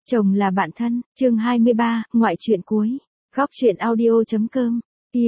Chồng là bạn thân, chương 23, ngoại truyện cuối. Góc truyện audio.com.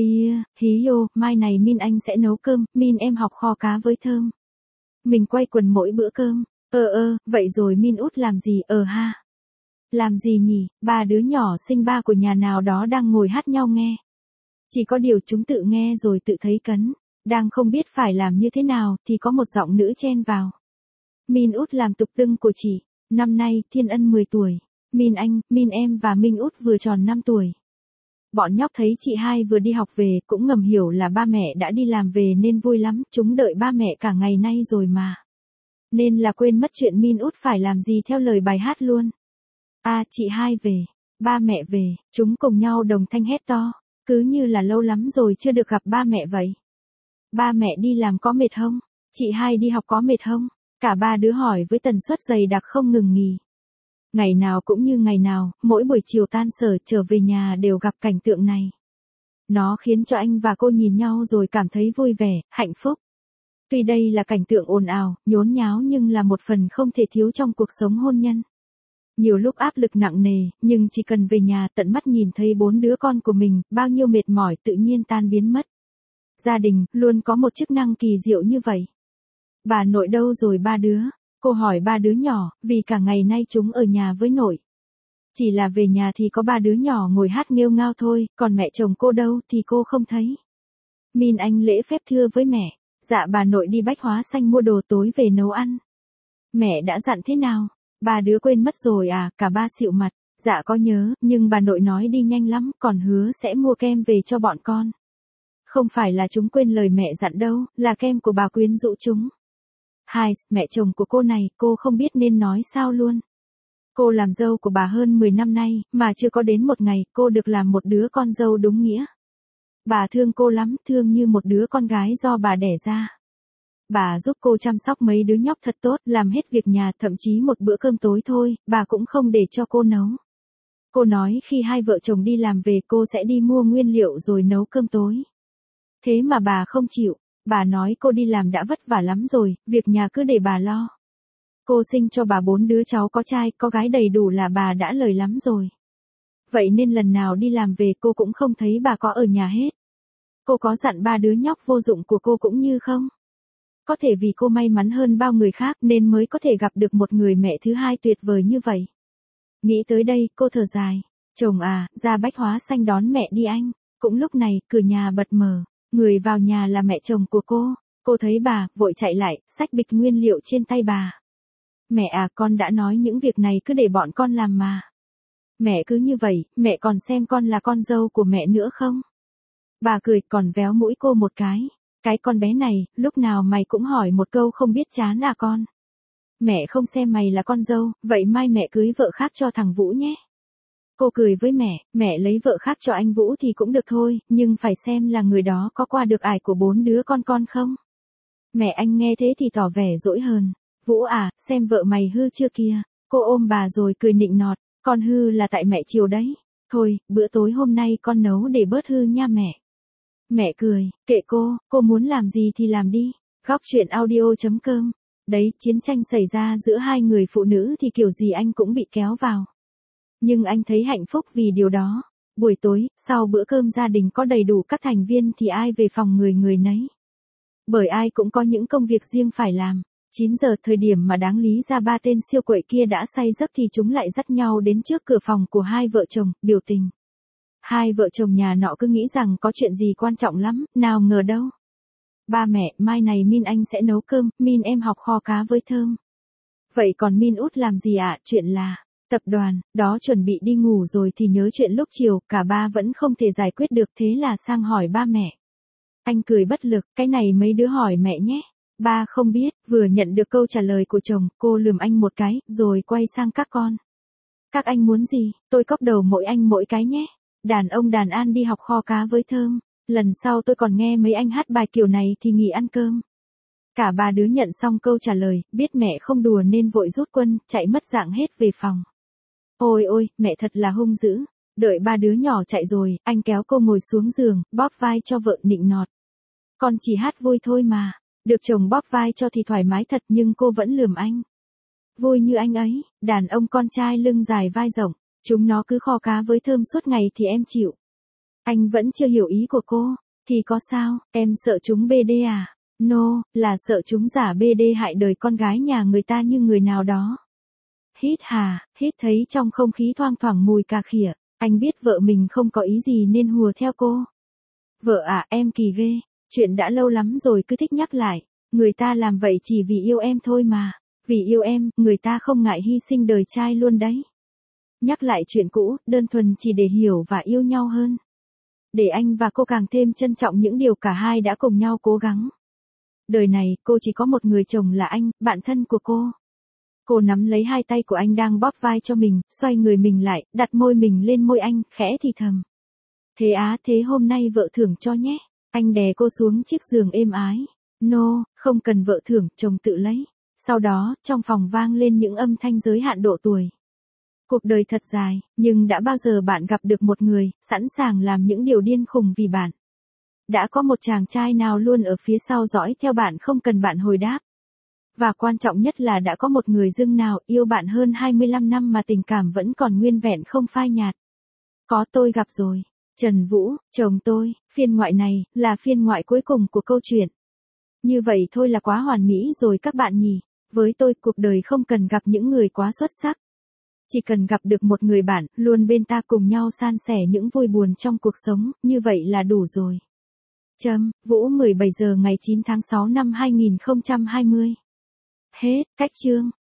Hí yo, mai này Min anh sẽ nấu cơm, Min em học kho cá với thơm. Mình quay quần mỗi bữa cơm. Vậy rồi Min út làm gì? Ha. Làm gì nhỉ? Ba đứa nhỏ sinh ba của nhà nào đó đang ngồi hát nhau nghe. Chỉ có điều chúng tự nghe rồi tự thấy cấn. Đang không biết phải làm như thế nào thì có một giọng nữ chen vào. Min út làm tục tưng của chị. Năm nay, Thiên Ân 10 tuổi. Min anh, Min em và Minh út vừa tròn 5 tuổi. Bọn nhóc thấy chị hai vừa đi học về cũng ngầm hiểu là ba mẹ đã đi làm về nên vui lắm, chúng đợi ba mẹ cả ngày nay rồi mà. Nên là quên mất chuyện Min út phải làm gì theo lời bài hát luôn. Chị hai về, ba mẹ về, chúng cùng nhau đồng thanh hét to, cứ như là lâu lắm rồi chưa được gặp ba mẹ vậy. Ba mẹ đi làm có mệt không? Chị hai đi học có mệt không? Cả ba đứa hỏi với tần suất dày đặc không ngừng nghỉ. Ngày nào cũng như ngày nào, mỗi buổi chiều tan sở trở về nhà đều gặp cảnh tượng này. Nó khiến cho anh và cô nhìn nhau rồi cảm thấy vui vẻ, hạnh phúc. Tuy đây là cảnh tượng ồn ào, nhốn nháo nhưng là một phần không thể thiếu trong cuộc sống hôn nhân. Nhiều lúc áp lực nặng nề, nhưng chỉ cần về nhà tận mắt nhìn thấy 4 đứa con của mình, bao nhiêu mệt mỏi tự nhiên tan biến mất. Gia đình luôn có một chức năng kỳ diệu như vậy. Bà nội đâu rồi ba đứa? Cô hỏi ba đứa nhỏ, vì cả ngày nay chúng ở nhà với nội. Chỉ là về nhà thì có ba đứa nhỏ ngồi hát nghêu ngao thôi, còn mẹ chồng cô đâu thì cô không thấy. Min anh lễ phép thưa với mẹ, dạ bà nội đi Bách Hóa Xanh mua đồ tối về nấu ăn. Mẹ đã dặn thế nào? Ba đứa quên mất rồi à? Cả ba xịu mặt, dạ có nhớ, nhưng bà nội nói đi nhanh lắm, còn hứa sẽ mua kem về cho bọn con. Không phải là chúng quên lời mẹ dặn đâu, là kem của bà quyến rũ chúng. Hai, mẹ chồng của cô này, cô không biết nên nói sao luôn. Cô làm dâu của bà hơn 10 năm nay, mà chưa có đến một ngày, cô được làm một đứa con dâu đúng nghĩa. Bà thương cô lắm, thương như một đứa con gái do bà đẻ ra. Bà giúp cô chăm sóc mấy đứa nhóc thật tốt, làm hết việc nhà, thậm chí một bữa cơm tối thôi, bà cũng không để cho cô nấu. Cô nói khi hai vợ chồng đi làm về cô sẽ đi mua nguyên liệu rồi nấu cơm tối. Thế mà bà không chịu. Bà nói cô đi làm đã vất vả lắm rồi, việc nhà cứ để bà lo. Cô sinh cho bà 4 đứa cháu có trai, có gái đầy đủ là bà đã lời lắm rồi. Vậy nên lần nào đi làm về cô cũng không thấy bà có ở nhà hết. Cô có dặn ba đứa nhóc vô dụng của cô cũng như không? Có thể vì cô may mắn hơn bao người khác nên mới có thể gặp được một người mẹ thứ hai tuyệt vời như vậy. Nghĩ tới đây, cô thở dài. Chồng ra Bách Hóa Xanh đón mẹ đi anh. Cũng lúc này, cửa nhà bật mở. Người vào nhà là mẹ chồng của cô thấy bà, vội chạy lại, xách bịch nguyên liệu trên tay bà. Mẹ con đã nói những việc này cứ để bọn con làm mà. Mẹ cứ như vậy, mẹ còn xem con là con dâu của mẹ nữa không? Bà cười còn véo mũi cô một cái. Cái con bé này, lúc nào mày cũng hỏi một câu không biết chán con. Mẹ không xem mày là con dâu, vậy mai mẹ cưới vợ khác cho thằng Vũ nhé. Cô cười với mẹ lấy vợ khác cho anh Vũ thì cũng được thôi, nhưng phải xem là người đó có qua được ải của 4 đứa con không. Mẹ anh nghe thế thì tỏ vẻ dỗi hờn. Vũ xem vợ mày hư chưa kia. Cô ôm bà rồi cười nịnh nọt, con hư là tại mẹ chiều đấy. Thôi, bữa tối hôm nay con nấu để bớt hư nha mẹ. Mẹ cười, kệ cô muốn làm gì thì làm đi. Góc truyện audio.com. Đấy, chiến tranh xảy ra giữa hai người phụ nữ thì kiểu gì anh cũng bị kéo vào. Nhưng anh thấy hạnh phúc vì điều đó. Buổi tối, sau bữa cơm gia đình có đầy đủ các thành viên thì ai về phòng người nấy. Bởi ai cũng có những công việc riêng phải làm. 9 giờ thời điểm mà đáng lý ra ba tên siêu quậy kia đã say giấc thì chúng lại dắt nhau đến trước cửa phòng của hai vợ chồng, biểu tình. Hai vợ chồng nhà nọ cứ nghĩ rằng có chuyện gì quan trọng lắm, nào ngờ đâu. Ba mẹ, mai này Min anh sẽ nấu cơm, Min em học kho cá với thơm. Vậy còn Min út làm gì Chuyện là tập đoàn, đó chuẩn bị đi ngủ rồi thì nhớ chuyện lúc chiều, cả ba vẫn không thể giải quyết được thế là sang hỏi ba mẹ. Anh cười bất lực, cái này mấy đứa hỏi mẹ nhé. Ba không biết, vừa nhận được câu trả lời của chồng, cô lườm anh một cái, rồi quay sang các con. Các anh muốn gì, tôi cóp đầu mỗi anh mỗi cái nhé. Đàn ông đàn an đi học kho cá với thơm. Lần sau tôi còn nghe mấy anh hát bài kiểu này thì nghỉ ăn cơm. Cả ba đứa nhận xong câu trả lời, biết mẹ không đùa nên vội rút quân, chạy mất dạng hết về phòng. Ôi, mẹ thật là hung dữ. Đợi ba đứa nhỏ chạy rồi, anh kéo cô ngồi xuống giường, bóp vai cho vợ nịnh nọt. Con chỉ hát vui thôi mà. Được chồng bóp vai cho thì thoải mái thật nhưng cô vẫn lườm anh. Vui như anh ấy, đàn ông con trai lưng dài vai rộng, chúng nó cứ kho cá với thơm suốt ngày thì em chịu. Anh vẫn chưa hiểu ý của cô, thì có sao, em sợ chúng BD à? No, là sợ chúng giả BD hại đời con gái nhà người ta như người nào đó. Hít hà, hít thấy trong không khí thoang thoảng mùi cà khịa, anh biết vợ mình không có ý gì nên hùa theo cô. Vợ à, em kỳ ghê, chuyện đã lâu lắm rồi cứ thích nhắc lại, người ta làm vậy chỉ vì yêu em thôi mà, vì yêu em, người ta không ngại hy sinh đời trai luôn đấy. Nhắc lại chuyện cũ, đơn thuần chỉ để hiểu và yêu nhau hơn. Để anh và cô càng thêm trân trọng những điều cả hai đã cùng nhau cố gắng. Đời này, cô chỉ có một người chồng là anh, bạn thân của cô. Cô nắm lấy hai tay của anh đang bóp vai cho mình, xoay người mình lại, đặt môi mình lên môi anh, khẽ thì thầm. Thế á, thế hôm nay vợ thưởng cho nhé. Anh đè cô xuống chiếc giường êm ái. No, không cần vợ thưởng, chồng tự lấy. Sau đó, trong phòng vang lên những âm thanh giới hạn độ tuổi. Cuộc đời thật dài, nhưng đã bao giờ bạn gặp được một người, sẵn sàng làm những điều điên khùng vì bạn? Đã có một chàng trai nào luôn ở phía sau dõi theo bạn không cần bạn hồi đáp? Và quan trọng nhất là đã có một người dưng nào yêu bạn hơn 25 năm mà tình cảm vẫn còn nguyên vẹn không phai nhạt. Có, tôi gặp rồi. Trần Vũ, chồng tôi, phiên ngoại này, là phiên ngoại cuối cùng của câu chuyện. Như vậy thôi là quá hoàn mỹ rồi các bạn nhỉ. Với tôi, cuộc đời không cần gặp những người quá xuất sắc. Chỉ cần gặp được một người bạn, luôn bên ta cùng nhau san sẻ những vui buồn trong cuộc sống, như vậy là đủ rồi. Vũ 17 giờ ngày 9 tháng 6 năm 2020. Hết, cách chương.